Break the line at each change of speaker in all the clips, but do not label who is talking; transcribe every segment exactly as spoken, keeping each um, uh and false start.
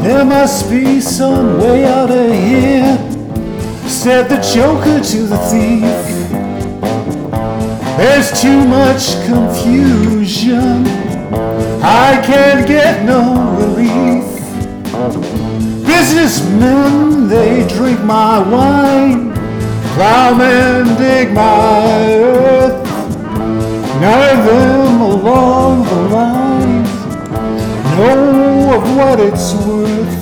There must be some way out of here, said the joker to the thief. There's too much confusion, I can't get no relief. Businessmen, they drink my wine, plowmen dig my earth. None of them along the line know of what it's worth.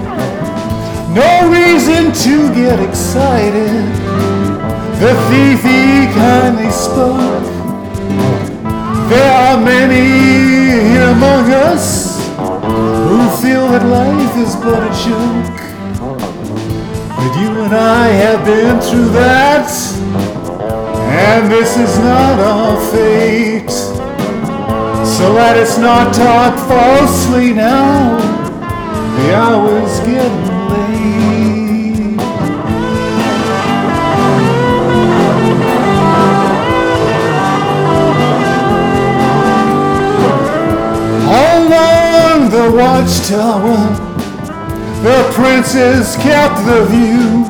No reason to get excited, the thief he kindly spoke. There are many here among us who feel that life is but a joke. But you and I have been through that, and this is not our fate. So let us not talk falsely now, the hour's getting late. Along the watchtower, the princes kept the view,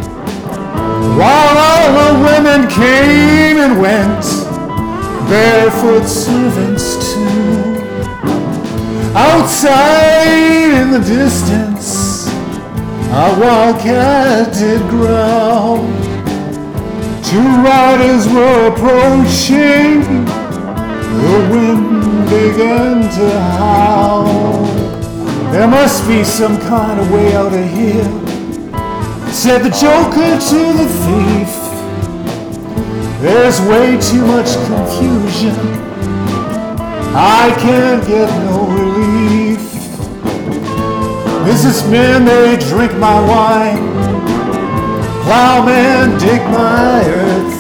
while all the women came and went, barefoot servants too. Outside in the distance, a wildcat did growl. Two riders were approaching, the wind began to howl. There must be some kind of way out of here, said the joker to the thief. There's way too much confusion, I can't get no relief. Businessmen, they drink my wine, plowmen dig my earth.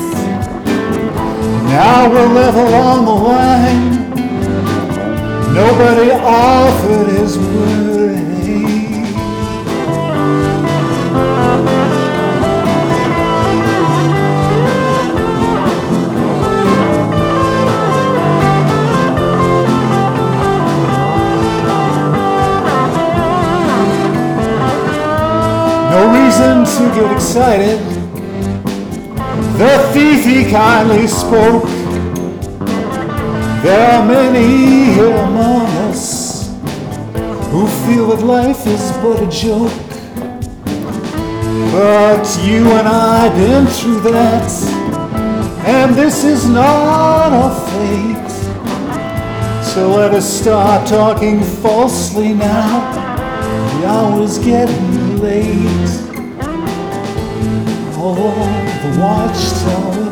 Now we're level on the line, nobody offered his worth. No reason to get excited, the thief he kindly spoke. There are many here among us who feel that life is but a joke. But you and I been through that, and this is not our fate. So let us stop talking falsely now, the hour's getting late. Oh, the watchtower